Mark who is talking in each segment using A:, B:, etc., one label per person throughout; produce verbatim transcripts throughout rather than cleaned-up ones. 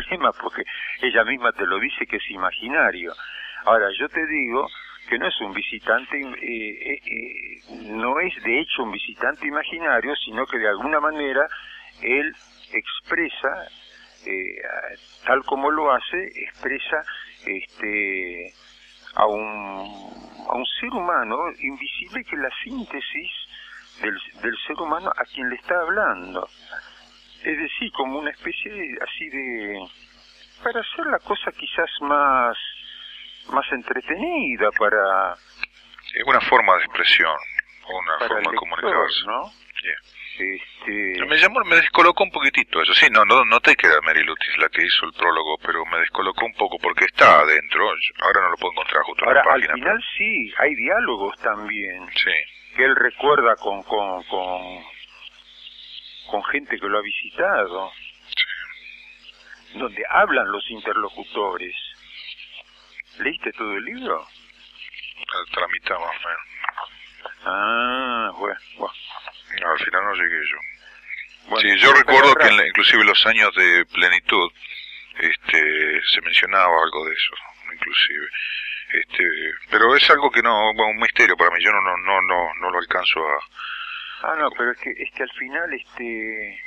A: problema porque ella misma te lo dice que es imaginario. Ahora, yo te digo que no es un visitante, eh, eh, eh, no es de hecho un visitante imaginario, sino que de alguna manera él expresa, eh, tal como lo hace, expresa este, a un, a un ser humano invisible que es la síntesis del, del ser humano a quien le está hablando. Es decir, como una especie de, así de, para hacer la cosa quizás más, más entretenida, para...
B: Es una forma de expresión, o una
A: para
B: forma
A: el
B: de comunicarse.
A: lector, ¿no?
B: Yeah.
A: Este...
B: Me llamó, me descolocó un poquitito eso. Sí, no, no noté que era Mary Lutis la que hizo el prólogo, pero me descolocó un poco porque está adentro. Ahora no lo puedo encontrar justo
A: Ahora,
B: en la página.
A: al final
B: pero...
A: sí, hay diálogos también.
B: Sí.
A: Que él recuerda con, con, con, con gente que lo ha visitado. Sí. Donde hablan los interlocutores. ¿Leíste todo el libro?
B: Hasta la mitad más o menos.
A: Ah, bueno, bueno.
B: No, al final no llegué yo.
A: Bueno,
B: sí, yo recuerdo que en, inclusive los años de plenitud este se mencionaba algo de eso, inclusive. Este, pero es algo que no, bueno, un misterio para mí, yo no no no no, no lo alcanzo a...
A: Ah, no, pero es que es que al final este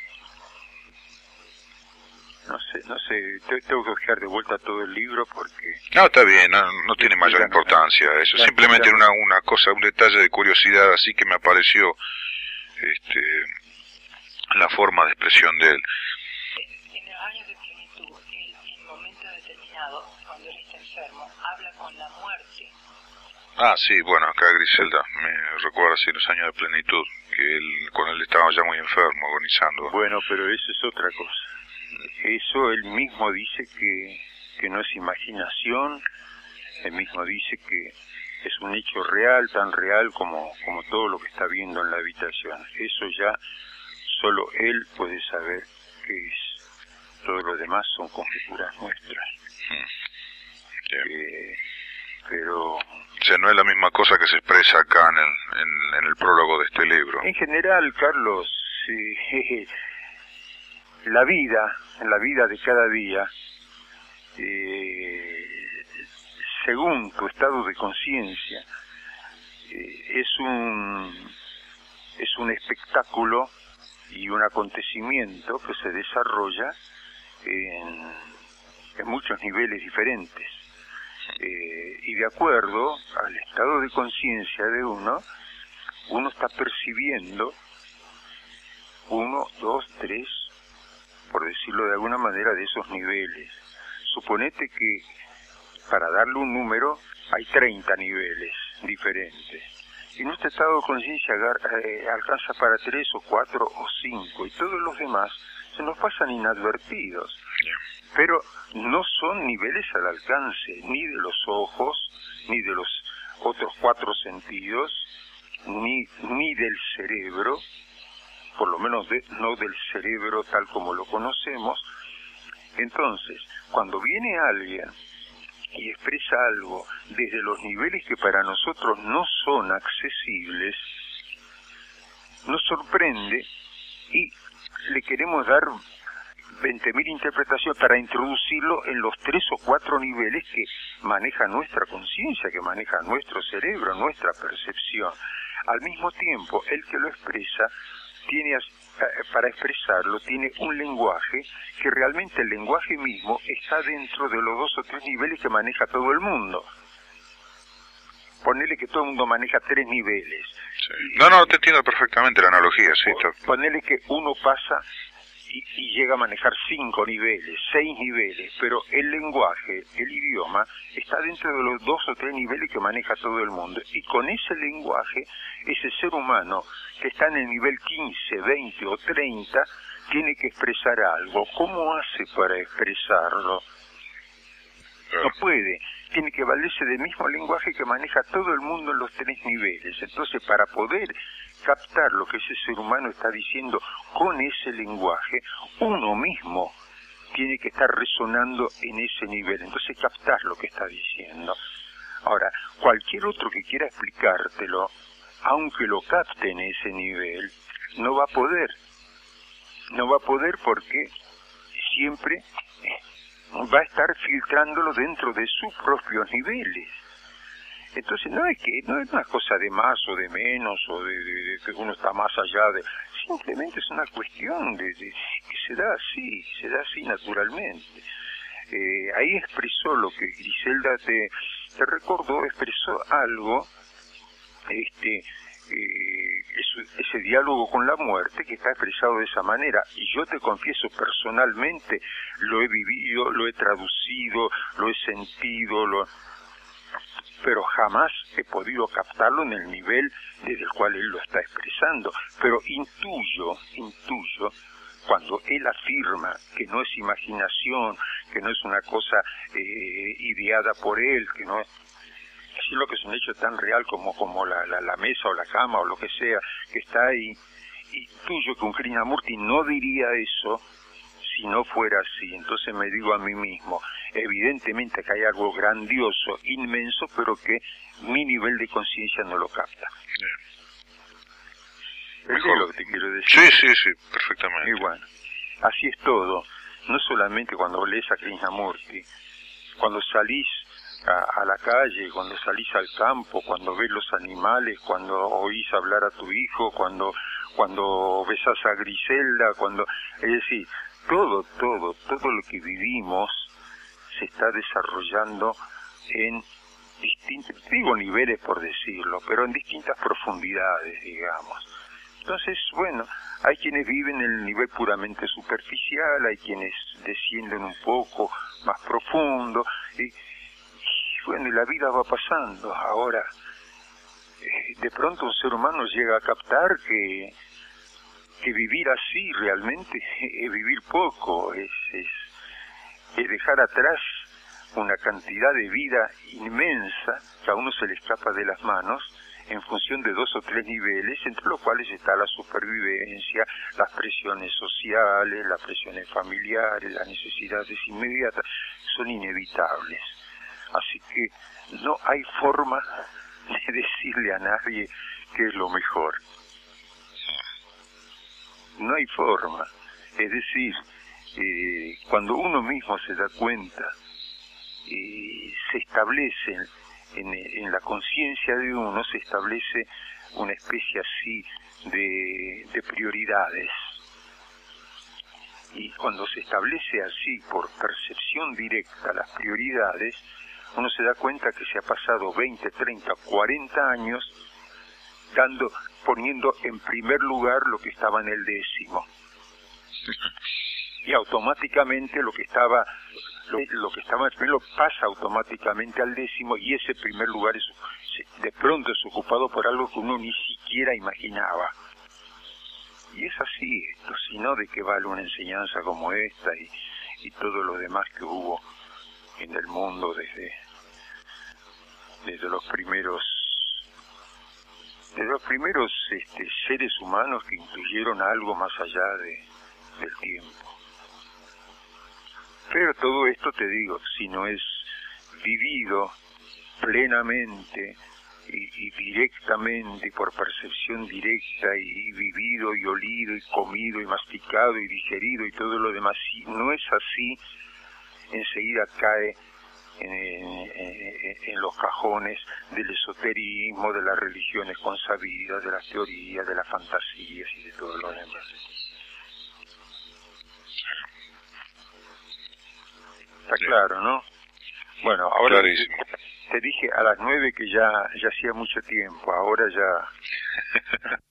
A: no sé, no sé, tengo que buscar de vuelta todo el libro porque...
B: No, está bien, no, no tiene mayor importancia eso, simplemente era una, una cosa, un detalle de curiosidad así que me apareció este la forma de expresión de él.
C: En los años de plenitud, él en momentos determinados, cuando él está enfermo, habla con la muerte.
B: Ah, sí, bueno, acá Griselda me recuerda así los años de plenitud, que él, cuando él estaba ya muy enfermo, agonizando.
A: Bueno, pero eso es otra cosa. Eso él mismo dice que, que no es imaginación, él mismo dice que es un hecho real, tan real como, como todo lo que está viendo en la habitación. Eso ya solo él puede saber qué es. Todo lo demás son conjeturas nuestras.
B: Mm. Yeah.
A: Eh, pero...
B: O sea, no es la misma cosa que se expresa acá en el, en, en el prólogo de este libro.
A: En general, Carlos, eh, la vida, en la vida de cada día, eh, según tu estado de conciencia, eh, es un es un espectáculo y un acontecimiento que se desarrolla en, en muchos niveles diferentes. Eh, y de acuerdo al estado de conciencia de uno, uno está percibiendo uno, dos, tres, por decirlo de alguna manera, de esos niveles. Suponete que para darle un número hay treinta niveles diferentes. Y nuestro estado de conciencia eh, alcanza para tres o cuatro o cinco, y todos los demás se nos pasan inadvertidos. Pero no son niveles al alcance ni de los ojos, ni de los otros cuatro sentidos, ni, ni del cerebro, por lo menos de, no del cerebro tal como lo conocemos. Entonces, cuando viene alguien y expresa algo desde los niveles que para nosotros no son accesibles, nos sorprende y le queremos dar veinte mil interpretaciones para introducirlo en los tres o cuatro niveles que maneja nuestra conciencia, que maneja nuestro cerebro, nuestra percepción. Al mismo tiempo, el que lo expresa tiene, para expresarlo, tiene un lenguaje que realmente el lenguaje mismo está dentro de los dos o tres niveles que maneja todo el mundo. Ponele que todo el mundo maneja tres niveles.
B: Sí. No, no, te entiendo perfectamente la analogía, sí. Está...
A: Ponele que uno pasa y, y llega a manejar cinco niveles, seis niveles, pero el lenguaje, el idioma, está dentro de los dos o tres niveles que maneja todo el mundo. Y con ese lenguaje, ese ser humano que está en el nivel quince, veinte o treinta, tiene que expresar algo. ¿Cómo hace para expresarlo? No puede. Tiene que valerse del mismo lenguaje que maneja todo el mundo en los tres niveles. Entonces, para poder captar lo que ese ser humano está diciendo con ese lenguaje, uno mismo tiene que estar resonando en ese nivel. Entonces, captar lo que está diciendo. Ahora, cualquier otro que quiera explicártelo, aunque lo capte en ese nivel, no va a poder. No va a poder porque siempre va a estar filtrándolo dentro de sus propios niveles. Entonces no es que no es una cosa de más o de menos o de, de, de que uno está más allá de, simplemente es una cuestión de, de que se da así, se da así naturalmente. Eh, ahí expresó lo que Griselda te, te recordó, expresó algo, este eh, ese, ese diálogo con la muerte que está expresado de esa manera, y yo te confieso personalmente, lo he vivido, lo he traducido, lo he sentido, lo pero jamás he podido captarlo en el nivel desde el cual él lo está expresando. Pero intuyo, intuyo, cuando él afirma que no es imaginación, que no es una cosa eh, ideada por él, que no es, sino que es un hecho tan real como, como la, la, la mesa o la cama o lo que sea, que está ahí, intuyo que un Krishnamurti no diría eso si no fuera así. Entonces me digo a mí mismo, evidentemente que hay algo grandioso, inmenso, pero que mi nivel de conciencia no lo capta. ¿Es lo que te quiero decir?
B: Sí, sí, sí, perfectamente.
A: Y bueno, así es todo. No solamente cuando lees a Krishnamurti, cuando salís a, a la calle, cuando salís al campo, cuando ves los animales, cuando oís hablar a tu hijo, cuando cuando besás a Griselda, cuando, es decir, todo, todo, todo lo que vivimos se está desarrollando en distintos, digo niveles por decirlo, pero en distintas profundidades, digamos. Entonces, bueno, hay quienes viven en el nivel puramente superficial, hay quienes descienden un poco más profundo, y, y bueno, y la vida va pasando. Ahora, eh, de pronto un ser humano llega a captar que que vivir así realmente es vivir poco, es, es, es dejar atrás una cantidad de vida inmensa que a uno se le escapa de las manos en función de dos o tres niveles, entre los cuales está la supervivencia, las presiones sociales, las presiones familiares, las necesidades inmediatas, son inevitables. Así que no hay forma de decirle a nadie qué es lo mejor. No hay forma. Es decir, eh, cuando uno mismo se da cuenta, eh, se establece en, en la conciencia de uno, se establece una especie así de, de prioridades. Y cuando se establece así, por percepción directa, las prioridades, uno se da cuenta que se ha pasado veinte, treinta, cuarenta años dando, poniendo en primer lugar lo que estaba en el décimo. Y automáticamente lo que estaba lo, lo que estaba en el primero pasa automáticamente al décimo, y ese primer lugar es, de pronto es ocupado por algo que uno ni siquiera imaginaba. Y es así esto, si no, ¿de qué vale una enseñanza como esta y, y todo lo demás que hubo en el mundo desde, desde los primeros de los primeros este, seres humanos que intuyeron algo más allá de, del tiempo? Pero todo esto, te digo, si no es vivido plenamente y, y directamente, por percepción directa, y, y vivido y olido y comido y masticado y digerido y todo lo demás, si no es así, enseguida cae En, en, en los cajones del esoterismo, de las religiones consabidas, de las teorías, de las fantasías y de todo lo demás. Está claro, ¿no? Bueno, ahora te, te dije a las nueve que ya, ya hacía mucho tiempo, ahora ya